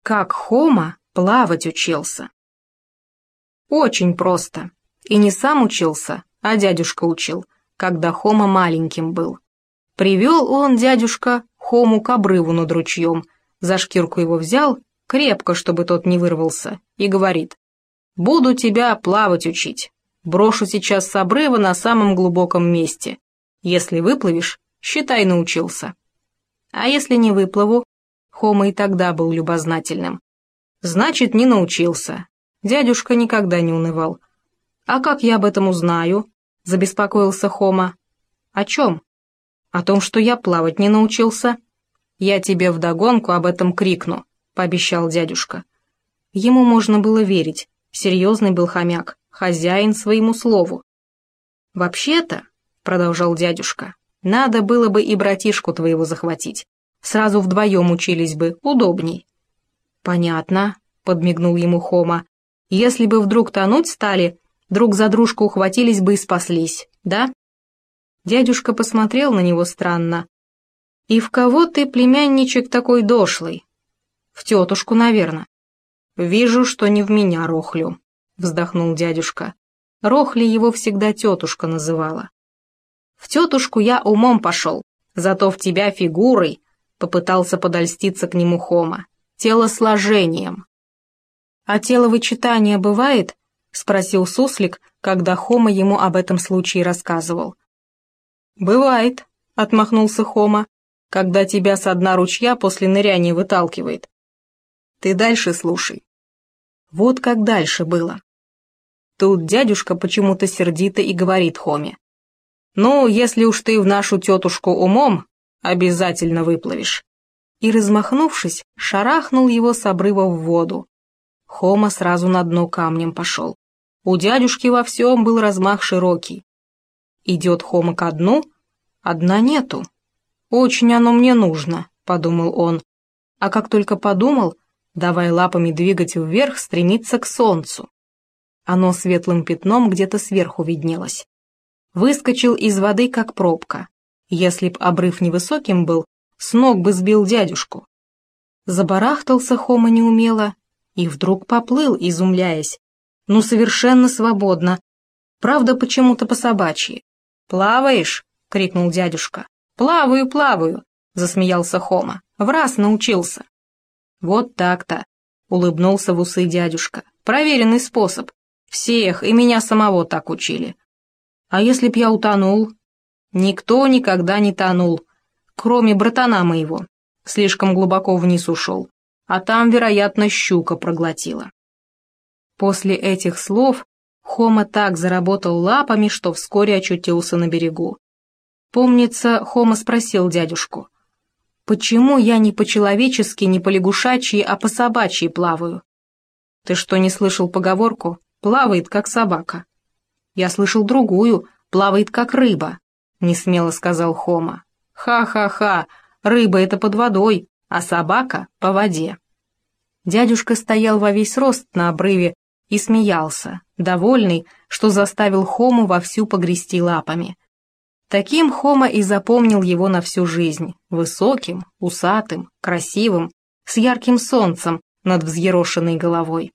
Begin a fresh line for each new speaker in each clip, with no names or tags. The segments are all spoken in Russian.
Как Хома плавать учился? Очень просто. И не сам учился, а дядюшка учил, когда Хома маленьким был. Привел он, дядюшка, Хому к обрыву над ручьем, за шкирку его взял, крепко, чтобы тот не вырвался, и говорит: «Буду тебя плавать учить. Брошу сейчас с обрыва на самом глубоком месте. Если выплывешь, считай, научился». А если не выплыву? Хома и тогда был любознательным. Значит, не научился. Дядюшка никогда не унывал. «А как я об этом узнаю?» — забеспокоился Хома. «О чем?» «О том, что я плавать не научился». «Я тебе вдогонку об этом крикну», — пообещал дядюшка. Ему можно было верить. Серьезный был хомяк, хозяин своему слову. «Вообще-то», — продолжал дядюшка, — «надо было бы и братишку твоего захватить. Сразу вдвоем учились бы, удобней». «Понятно», — подмигнул ему Хома. «Если бы вдруг тонуть стали, друг за дружку ухватились бы и спаслись, да?» Дядюшка посмотрел на него странно. «И в кого ты, племянничек, такой дошлый?» «В тетушку, наверное». «Вижу, что не в меня рохлю», — вздохнул дядюшка. Рохли его всегда тетушка называла. «В тетушку я умом пошел, зато в тебя фигурой», — попытался подольститься к нему Хома, — «телосложением». «А теловычитание бывает?» — спросил суслик, когда Хома ему об этом случае рассказывал. «Бывает», — отмахнулся Хома, — «когда тебя со дна ручья после ныряния выталкивает. Ты дальше слушай». Вот как дальше было. Тут дядюшка почему-то сердито и говорит Хоме: «Ну, если уж ты в нашу тетушку умом, обязательно выплывешь». И, размахнувшись, шарахнул его с обрыва в воду. Хома сразу на дно камнем пошел. У дядюшки во всем был размах широкий. Идет Хома ко дну, а дна нету. «Очень оно мне нужно», — подумал он. А как только подумал, давай лапами двигать вверх, стремиться к солнцу. Оно светлым пятном где-то сверху виднелось. Выскочил из воды, как пробка. Если б обрыв невысоким был, с ног бы сбил дядюшку. Забарахтался Хома неумело и вдруг поплыл, изумляясь. Ну, совершенно свободно. Правда, почему-то по-собачьи. «Плаваешь?» — крикнул дядюшка. «Плаваю, плаваю», — засмеялся Хома. «Враз научился». «Вот так-то», — улыбнулся в усы дядюшка. «Проверенный способ. Всех, и меня самого так учили». «А если б я утонул?» «Никто никогда не тонул, кроме братана моего. Слишком глубоко вниз ушел, а там, вероятно, щука проглотила». После этих слов Хома так заработал лапами, что вскоре очутился на берегу. Помнится, Хома спросил дядюшку: «Почему я не по-человечески, не по-лягушачьи, а по-собачьи плаваю?» «Ты что, не слышал поговорку? Плавает, как собака». «Я слышал другую, плавает, как рыба», — несмело сказал Хома. «Ха-ха-ха, рыба — это под водой, а собака — по воде». Дядюшка стоял во весь рост на обрыве и смеялся, довольный, что заставил Хому вовсю погрести лапами. Таким Хома и запомнил его на всю жизнь, высоким, усатым, красивым, с ярким солнцем над взъерошенной головой.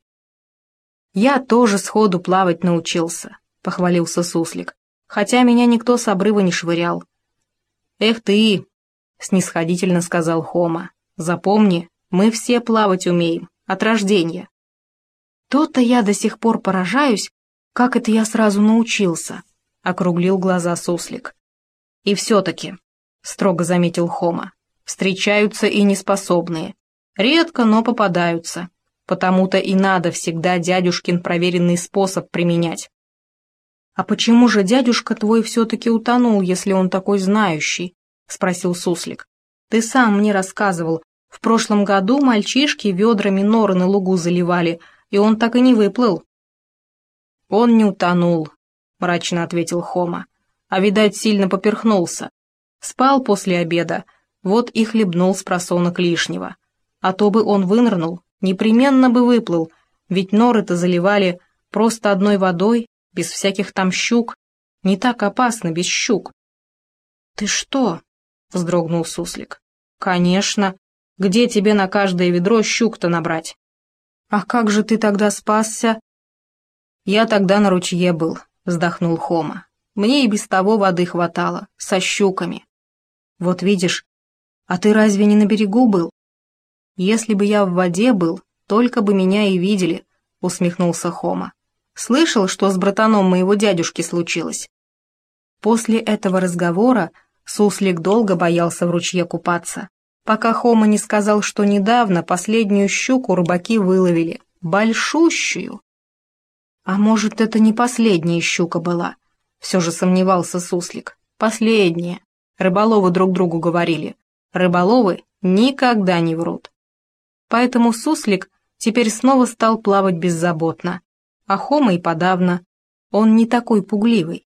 «Я тоже сходу плавать научился», — похвалился суслик, «хотя меня никто с обрыва не швырял». «Эх ты», — снисходительно сказал Хома, — «запомни, мы все плавать умеем, от рождения». «То-то я до сих пор поражаюсь, как это я сразу научился», — округлил глаза суслик. «И все-таки», — строго заметил Хома, — «встречаются и неспособные. Редко, но попадаются. Потому-то и надо всегда дядюшкин проверенный способ применять». «А почему же дядюшка твой все-таки утонул, если он такой знающий?» — спросил суслик. «Ты сам мне рассказывал, в прошлом году мальчишки ведрами норы на лугу заливали, и он так и не выплыл». «Он не утонул», — мрачно ответил Хома, — «а, видать, сильно поперхнулся. Спал после обеда, вот и хлебнул с просонок лишнего. А то бы он вынырнул, непременно бы выплыл, ведь норы-то заливали просто одной водой, без всяких там щук. Не так опасно без щук». «Ты что?» — вздрогнул суслик. «Конечно. Где тебе на каждое ведро щук-то набрать? А как же ты тогда спасся? Я тогда на ручье был, вздохнул Хома. Мне и без того воды хватало, со щуками. Вот видишь, а ты разве не на берегу был? Если бы я в воде был, только бы меня и видели, усмехнулся Хома. Слышал, что с братаном моего дядюшки случилось? После этого разговора Суслик долго боялся в ручье купаться, пока Хома не сказал, что недавно последнюю щуку рыбаки выловили, большущую. А может, это не последняя щука была? Все же сомневался Суслик. Последняя. Рыболовы друг другу говорили. Рыболовы никогда не врут. Поэтому Суслик теперь снова стал плавать беззаботно. А Хома и подавно. Он не такой пугливый.